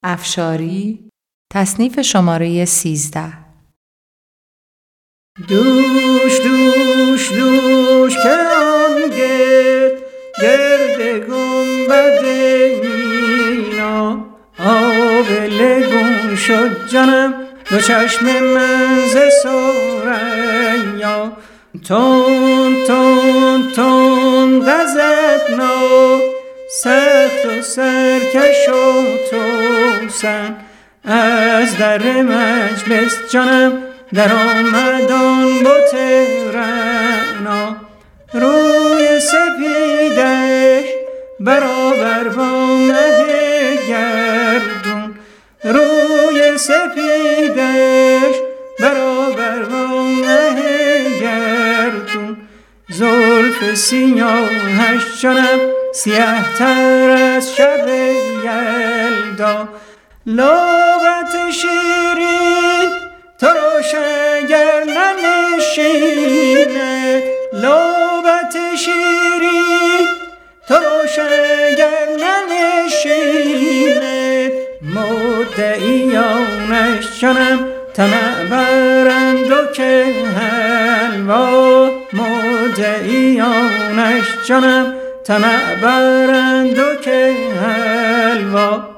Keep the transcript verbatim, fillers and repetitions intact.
افشاری، تصنیف شماره سیزده. دوش دوش دوش که آن گرد گرد گنبد مینا آبله گون شد جانم دو چشم من ز ثریا تون تون تون غضبناک سخت و سرکش و توسن از در مجلس جانم در آمد آن بت رعنا روی سپیدش برابر با مه گردون روی سپیدش برابر با مه گردون زلف سیاهش جانم سیاه تر از شب یلدا لغت شیرین تو روشن گر ننشیند لغت شیرین تو روشن گر ننشیند مدعیانش جانم طمع برند و که حلوا مدعیانش جانم طمع برند و که حلوا